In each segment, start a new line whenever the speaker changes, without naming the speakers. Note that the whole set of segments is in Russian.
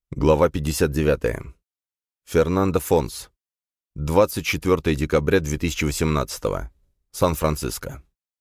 Глава 59. Фернандо Фонс. 24 декабря 2018. Сан-Франциско.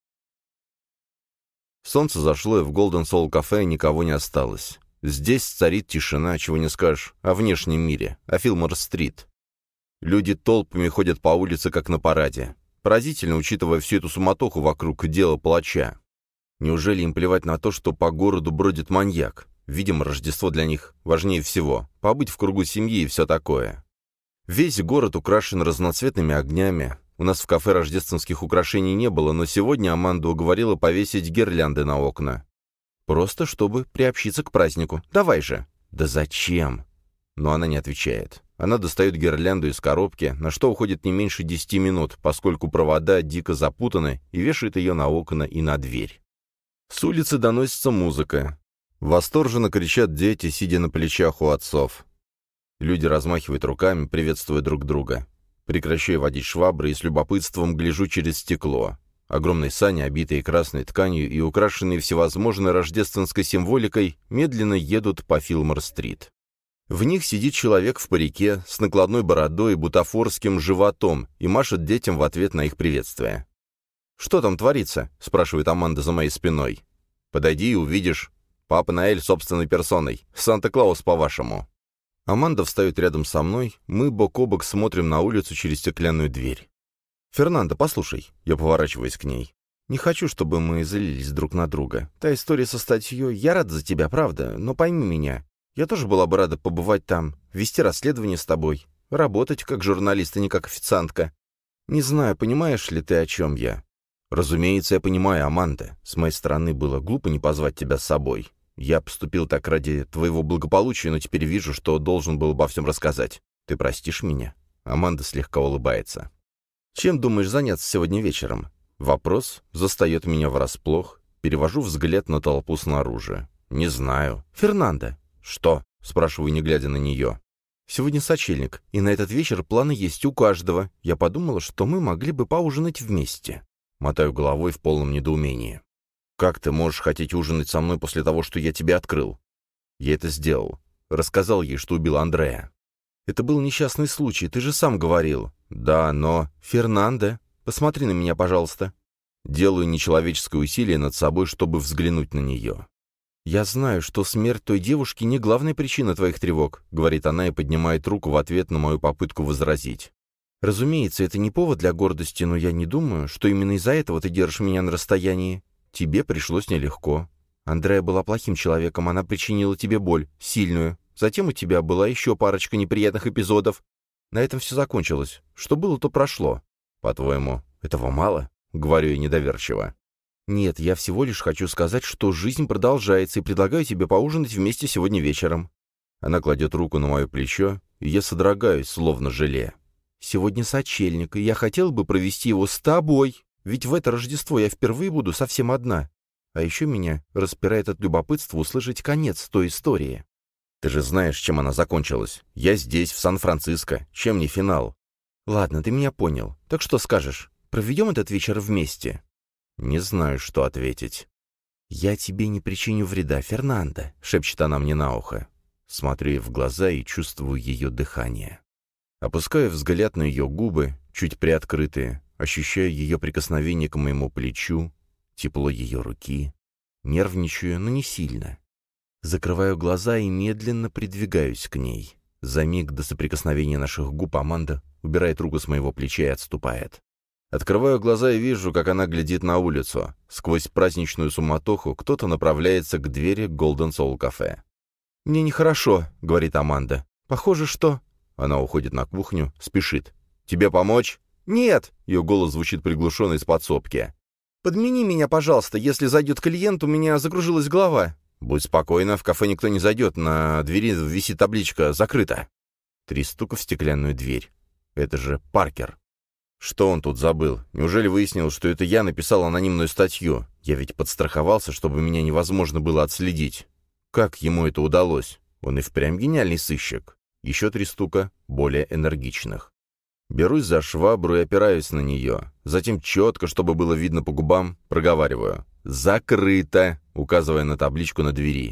Солнце зашло, и в Golden Soul кафе никого не осталось. Здесь царит тишина, чего не скажешь о внешнем мире, о Филлмор-стрит. Люди толпами ходят по улице, как на параде. Поразительно, учитывая всю эту суматоху вокруг дела палача. Неужели им плевать на то, что по городу бродит маньяк? Видимо, Рождество для них важнее всего. Побыть в кругу семьи и все такое. Весь город украшен разноцветными огнями. У нас в кафе рождественских украшений не было, но сегодня Аманда уговорила повесить гирлянды на окна. Просто чтобы приобщиться к празднику. Давай же. Да зачем? Но она не отвечает. Она достает гирлянду из коробки, на что уходит не меньше 10 минут, поскольку провода дико запутаны, и вешает ее на окна и на дверь. С улицы доносится музыка. Восторженно кричат дети, сидя на плечах у отцов. Люди размахивают руками, приветствуя друг друга. Прекращаю водить швабры и с любопытством гляжу через стекло. Огромные сани, обитые красной тканью и украшенные всевозможной рождественской символикой, медленно едут по Филлмор-стрит. В них сидит человек в парике, с накладной бородой и бутафорским животом и машет детям в ответ на их приветствие. «Что там творится?» — спрашивает Аманда за моей спиной. «Подойди и увидишь. Папа Ноэль собственной персоной. Санта-Клаус, по-вашему». Аманда встает рядом со мной, мы бок о бок смотрим на улицу через стеклянную дверь. «Фернандо, послушай», — я поворачиваюсь к ней. «Не хочу, чтобы мы злились друг на друга. Та история со статьей, я рад за тебя, правда, но пойми меня. Я тоже была бы рада побывать там, вести расследование с тобой, работать как журналист, а не как официантка. Не знаю, понимаешь ли ты, о чем я?» «Разумеется, я понимаю, Аманда. С моей стороны было глупо не позвать тебя с собой. Я поступил так ради твоего благополучия, но теперь вижу, что должен был обо всем рассказать. Ты простишь меня?» Аманда слегка улыбается. «Чем думаешь заняться сегодня вечером?» Вопрос застает меня врасплох. Перевожу взгляд на толпу снаружи. «Не знаю». «Фернандо». «Что?» — спрашиваю, не глядя на нее. «Сегодня сочельник, и на этот вечер планы есть у каждого. Я подумала, что мы могли бы поужинать вместе». Мотаю головой в полном недоумении. «Как ты можешь хотеть ужинать со мной после того, что я тебе открыл?» Я это сделал. Рассказал ей, что убил Андрея. «Это был несчастный случай, ты же сам говорил». «Да, но...» «Фернандо, посмотри на меня, пожалуйста». Делаю нечеловеческое усилие над собой, чтобы взглянуть на нее. «Я знаю, что смерть той девушки не главная причина твоих тревог», — говорит она и поднимает руку в ответ на мою попытку возразить. «Разумеется, это не повод для гордости, но я не думаю, что именно из-за этого ты держишь меня на расстоянии. Тебе пришлось нелегко. Андрея была плохим человеком, она причинила тебе боль, сильную. Затем у тебя была еще парочка неприятных эпизодов. На этом все закончилось. Что было, то прошло. По-твоему, этого мало?» — говорю я недоверчиво. «Нет, я всего лишь хочу сказать, что жизнь продолжается, и предлагаю тебе поужинать вместе сегодня вечером». Она кладет руку на мое плечо, и я содрогаюсь, словно желе. «Сегодня сочельник, и я хотела бы провести его с тобой, ведь в это Рождество я впервые буду совсем одна. А еще меня распирает от любопытства услышать конец той истории». «Ты же знаешь, чем она закончилась. Я здесь, в Сан-Франциско. Чем не финал?» «Ладно, ты меня понял. Так что скажешь? Проведем этот вечер вместе?» Не знаю, что ответить. «Я тебе не причиню вреда, Фернандо», — шепчет она мне на ухо. Смотрю ей в глаза и чувствую ее дыхание. Опускаю взгляд на ее губы, чуть приоткрытые, ощущаю ее прикосновение к моему плечу, тепло ее руки. Нервничаю, но не сильно. Закрываю глаза и медленно придвигаюсь к ней. За миг до соприкосновения наших губ Аманда убирает руку с моего плеча и отступает. Открываю глаза и вижу, как она глядит на улицу. Сквозь праздничную суматоху кто-то направляется к двери Golden Soul кафе. «Мне нехорошо», — говорит Аманда. «Похоже, что...» Она уходит на кухню, спешит. «Тебе помочь?» «Нет!» — ее голос звучит приглушенно из подсобки. «Подмени меня, пожалуйста. Если зайдет клиент, у меня закружилась голова». «Будь спокойна, в кафе никто не зайдет. На двери висит табличка «Закрыто». 3 стука в стеклянную дверь. Это же Паркер. Что он тут забыл? Неужели выяснил, что это я написал анонимную статью? Я ведь подстраховался, чтобы меня невозможно было отследить. Как ему это удалось? Он и впрямь гениальный сыщик. Еще 3 стука, более энергичных. Берусь за швабру и опираюсь на нее. Затем четко, чтобы было видно по губам, проговариваю. «Закрыто», указывая на табличку на двери.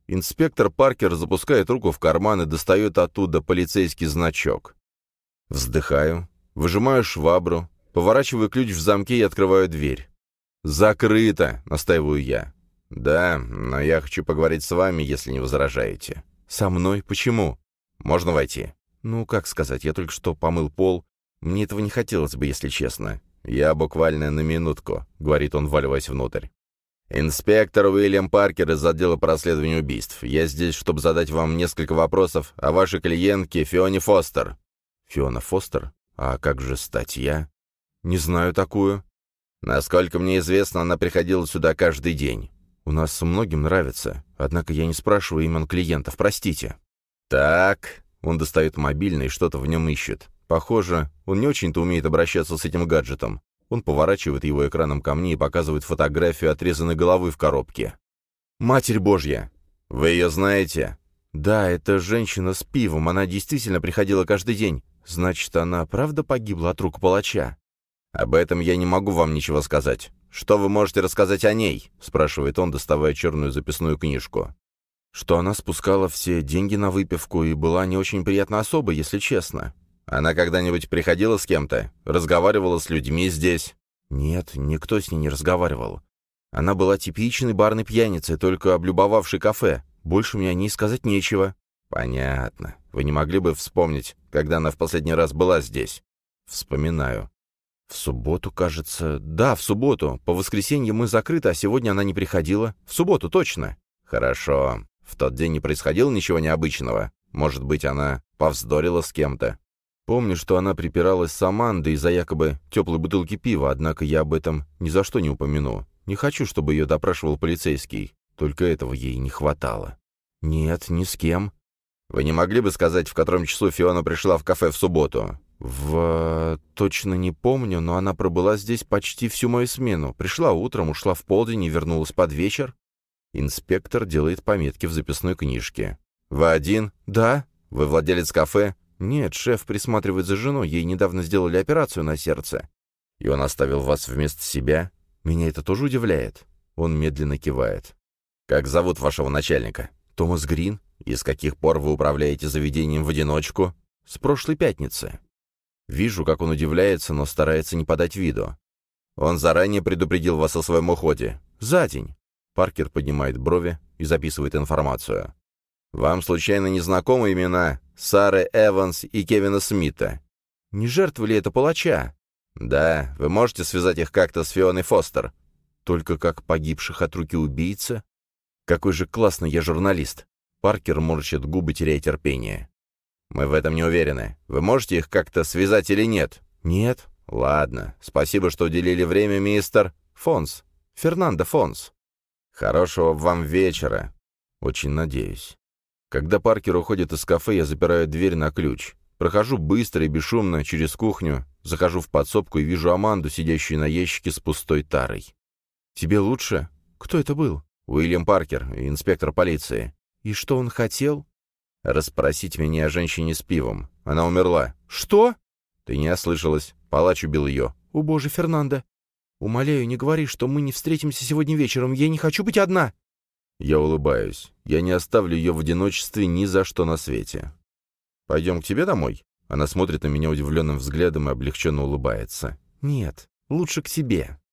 Инспектор Паркер запускает руку в карман и достает оттуда полицейский значок. Вздыхаю, выжимаю швабру, поворачиваю ключ в замке и открываю дверь. «Закрыто!» — настаиваю я. «Да, но я хочу поговорить с вами, если не возражаете». «Со мной? Почему?» «Можно войти?» «Ну, как сказать, я только что помыл пол. Мне этого не хотелось бы, если честно». «Я буквально на минутку», — говорит он, вваливаясь внутрь. «Инспектор Уильям Паркер из отдела по расследованию убийств. Я здесь, чтобы задать вам несколько вопросов о вашей клиентке Фионе Фостер». «Фиона Фостер? А как же статья?» «Не знаю такую». «Насколько мне известно, она приходила сюда каждый день». «У нас многим нравится. Однако я не спрашиваю имен клиентов, простите». «Так...» — он достает мобильный и что-то в нем ищет. Похоже, он не очень-то умеет обращаться с этим гаджетом. Он поворачивает его экраном ко мне и показывает фотографию отрезанной головы в коробке. «Матерь Божья!» «Вы ее знаете?» «Да, это женщина с пивом. Она действительно приходила каждый день. Значит, она правда погибла от рук палача?» «Об этом я не могу вам ничего сказать. Что вы можете рассказать о ней?» — спрашивает он, доставая черную записную книжку. «Что она спускала все деньги на выпивку и была не очень приятной особой, если честно». «Она когда-нибудь приходила с кем-то? Разговаривала с людьми здесь?» «Нет, никто с ней не разговаривал. Она была типичной барной пьяницей, только облюбовавшей кафе. Больше мне о ней сказать нечего». «Понятно. Вы не могли бы вспомнить, когда она в последний раз была здесь?» «Вспоминаю. В субботу, кажется. Да, в субботу. По воскресенье мы закрыты, а сегодня она не приходила. В субботу, точно». «Хорошо. В тот день не происходило ничего необычного? Может быть, она повздорила с кем-то?» Помню, что она припиралась с Амандой из-за якобы теплой бутылки пива, однако я об этом ни за что не упомяну. Не хочу, чтобы ее допрашивал полицейский. Только этого ей не хватало. «Нет, ни с кем». «Вы не могли бы сказать, в котором часу Фиона пришла в кафе в субботу?» Точно не помню, но она пробыла здесь почти всю мою смену. Пришла утром, ушла в полдень и вернулась под вечер». Инспектор делает пометки в записной книжке. «Вы один?» «Да». «Вы владелец кафе?» «Нет, шеф присматривает за женой, ей недавно сделали операцию на сердце». «И он оставил вас вместо себя?» «Меня это тоже удивляет». Он медленно кивает. «Как зовут вашего начальника?» «Томас Грин». «И с каких пор вы управляете заведением в одиночку?» «С прошлой пятницы». Вижу, как он удивляется, но старается не подать виду. «Он заранее предупредил вас о своем уходе?» «За день». Паркер поднимает брови и записывает информацию. «Вам случайно не знакомы имена Сары Эванс и Кевина Смита?» «Не жертва ли это палача?» «Да, вы можете связать их как-то с Фионой Фостер?» «Только как погибших от руки убийцы?» «Какой же классный я журналист!» Паркер морщит губы, теряя терпение. «Мы в этом не уверены. Вы можете их как-то связать или нет?» «Нет». «Ладно. Спасибо, что уделили время, мистер Фонс. Фернандо Фонс. Хорошего вам вечера». «Очень надеюсь». Когда Паркер уходит из кафе, я запираю дверь на ключ. Прохожу быстро и бесшумно через кухню, захожу в подсобку и вижу Аманду, сидящую на ящике с пустой тарой. «Тебе лучше?» «Кто это был?» «Уильям Паркер, инспектор полиции». «И что он хотел?» «Расспросить меня о женщине с пивом. Она умерла». «Что?» «Ты не ослышалась. Палач убил ее». «О боже, Фернандо! Умоляю, не говори, что мы не встретимся сегодня вечером. Я не хочу быть одна!» Я улыбаюсь. Я не оставлю ее в одиночестве ни за что на свете. «Пойдем к тебе домой?» Она смотрит на меня удивленным взглядом и облегченно улыбается. «Нет, лучше к тебе».